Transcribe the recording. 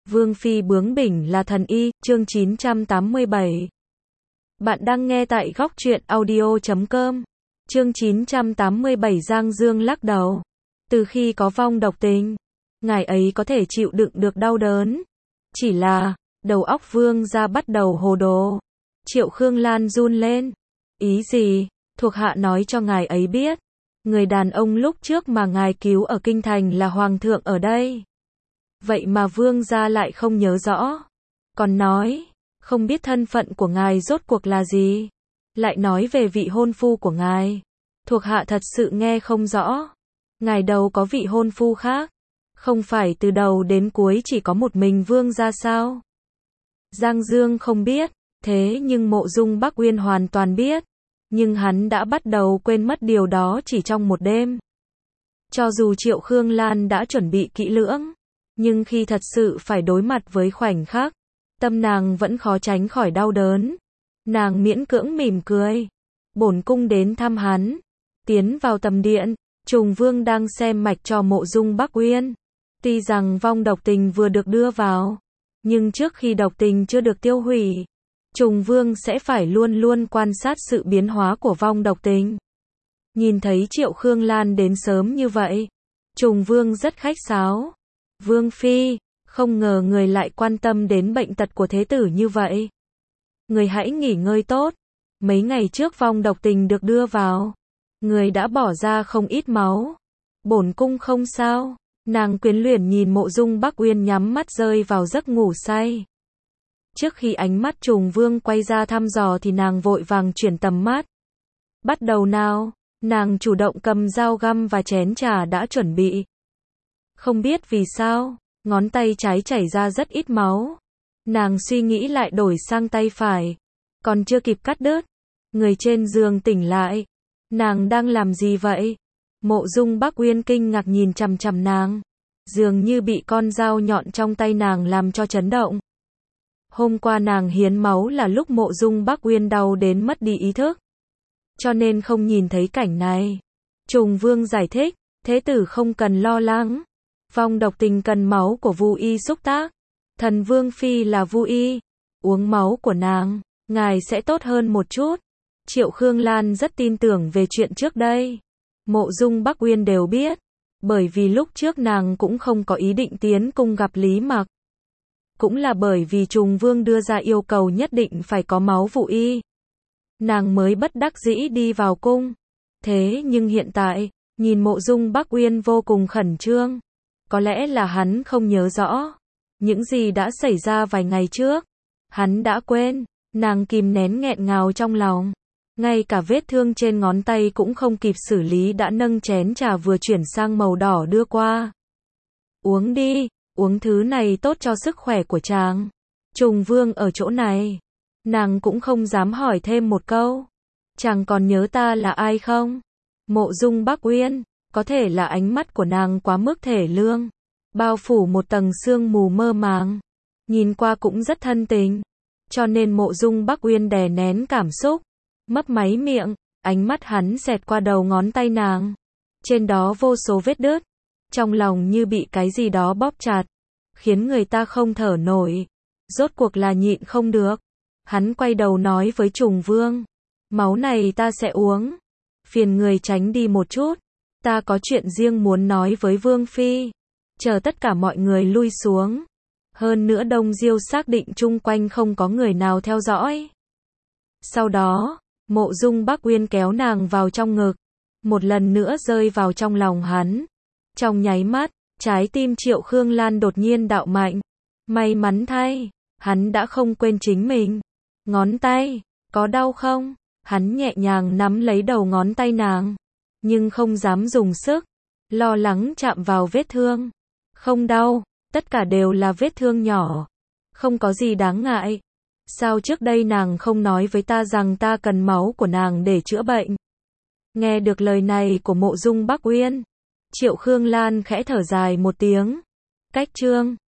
Vương phi bướng bỉnh là thần y, chương 987. Bạn đang nghe tại góc truyện audio.com. Chương 987 Giang Dương lắc đầu. Từ khi có vong độc tình, ngài ấy có thể chịu đựng được đau đớn. Chỉ là, đầu óc Vương gia bắt đầu hồ đồ. Triệu Khương Lan run lên. Ý gì? Thuộc hạ nói cho ngài ấy biết. Người đàn ông lúc trước mà ngài cứu ở kinh thành là hoàng thượng ở đây. Vậy mà Vương gia lại không nhớ rõ. Còn nói, không biết thân phận của ngài rốt cuộc là gì. Lại nói về vị hôn phu của ngài. Thuộc hạ thật sự nghe không rõ. Ngài đâu có vị hôn phu khác. Không phải từ đầu đến cuối chỉ có một mình Vương gia sao? Giang Dương không biết, thế nhưng Mộ Dung Bắc Uyên hoàn toàn biết. Nhưng hắn đã bắt đầu quên mất điều đó chỉ trong một đêm. Cho dù Triệu Khương Lan đã chuẩn bị kỹ lưỡng, nhưng khi thật sự phải đối mặt với khoảnh khắc, tâm nàng vẫn khó tránh khỏi đau đớn. Nàng miễn cưỡng mỉm cười. Bổn cung đến thăm hắn. Tiến vào tầm điện, Trùng Vương đang xem mạch cho Mộ Dung Bắc Uyên. Tuy rằng vong độc tình vừa được đưa vào, nhưng trước khi độc tình chưa được tiêu hủy, Trùng Vương sẽ phải luôn luôn quan sát sự biến hóa của vong độc tình. Nhìn thấy Triệu Khương Lan đến sớm như vậy, Trùng Vương rất khách sáo. Vương phi, không ngờ người lại quan tâm đến bệnh tật của thế tử như vậy. Người hãy nghỉ ngơi tốt. Mấy ngày trước vong độc tình được đưa vào, người đã bỏ ra không ít máu. Bổn cung không sao. Nàng quyến luyến nhìn Mộ Dung Bắc Uyên nhắm mắt rơi vào giấc ngủ say. Trước khi ánh mắt Trùng Vương quay ra thăm dò thì nàng vội vàng chuyển tầm mắt. Bắt đầu nào. Nàng chủ động cầm dao găm và chén trà đã chuẩn bị. Không biết vì sao, ngón tay trái chảy ra rất ít máu. Nàng suy nghĩ lại đổi sang tay phải. Còn chưa kịp cắt đứt, người trên giường tỉnh lại. Nàng đang làm gì vậy? Mộ Dung Bắc Uyên kinh ngạc nhìn chằm chằm nàng. Dường như bị con dao nhọn trong tay nàng làm cho chấn động. Hôm qua nàng hiến máu là lúc Mộ Dung Bắc Uyên đau đến mất đi ý thức, cho nên không nhìn thấy cảnh này. Trùng Vương giải thích, thế tử không cần lo lắng. Vong độc tình cần máu của Vu Y xúc tác. Thần Vương phi là Vu Y, uống máu của nàng, ngài sẽ tốt hơn một chút. Triệu Khương Lan rất tin tưởng về chuyện trước đây. Mộ Dung Bắc Uyên đều biết, bởi vì lúc trước nàng cũng không có ý định tiến cung gặp Lý Mặc. Cũng là bởi vì Trùng Vương đưa ra yêu cầu nhất định phải có máu Vu Y, nàng mới bất đắc dĩ đi vào cung. Thế nhưng hiện tại, nhìn Mộ Dung Bắc Uyên vô cùng khẩn trương. Có lẽ là hắn không nhớ rõ những gì đã xảy ra vài ngày trước. Hắn đã quên. Nàng kìm nén nghẹn ngào trong lòng. Ngay cả vết thương trên ngón tay cũng không kịp xử lý đã nâng chén trà vừa chuyển sang màu đỏ đưa qua. Uống đi, uống thứ này tốt cho sức khỏe của chàng. Trùng Vương ở chỗ này. Nàng cũng không dám hỏi thêm một câu. Chàng còn nhớ ta là ai không? Mộ Dung Bắc Uyên. Có thể là ánh mắt của nàng quá mức thể lương, bao phủ một tầng sương mù mơ màng, nhìn qua cũng rất thân tình. Cho nên Mộ Dung Bắc Uyên đè nén cảm xúc, mấp máy miệng, ánh mắt hắn xẹt qua đầu ngón tay nàng. Trên đó vô số vết đứt, trong lòng như bị cái gì đó bóp chặt, khiến người ta không thở nổi. Rốt cuộc là nhịn không được. Hắn quay đầu nói với Trùng Vương, máu này ta sẽ uống, phiền người tránh đi một chút. Ta có chuyện riêng muốn nói với Vương phi. Chờ tất cả mọi người lui xuống. Hơn nữa Đông Diêu xác định chung quanh không có người nào theo dõi. Sau đó, Mộ Dung Bắc Uyên kéo nàng vào trong ngực, một lần nữa rơi vào trong lòng hắn. Trong nháy mắt, trái tim Triệu Khương Lan đột nhiên đạo mạnh. May mắn thay, hắn đã không quên chính mình. Ngón tay, có đau không? Hắn nhẹ nhàng nắm lấy đầu ngón tay nàng, nhưng không dám dùng sức, lo lắng chạm vào vết thương. Không đau, tất cả đều là vết thương nhỏ, không có gì đáng ngại. Sao trước đây nàng không nói với ta rằng ta cần máu của nàng để chữa bệnh? Nghe được lời này của Mộ Dung Bắc Uyên, Triệu Khương Lan khẽ thở dài một tiếng. Cách chương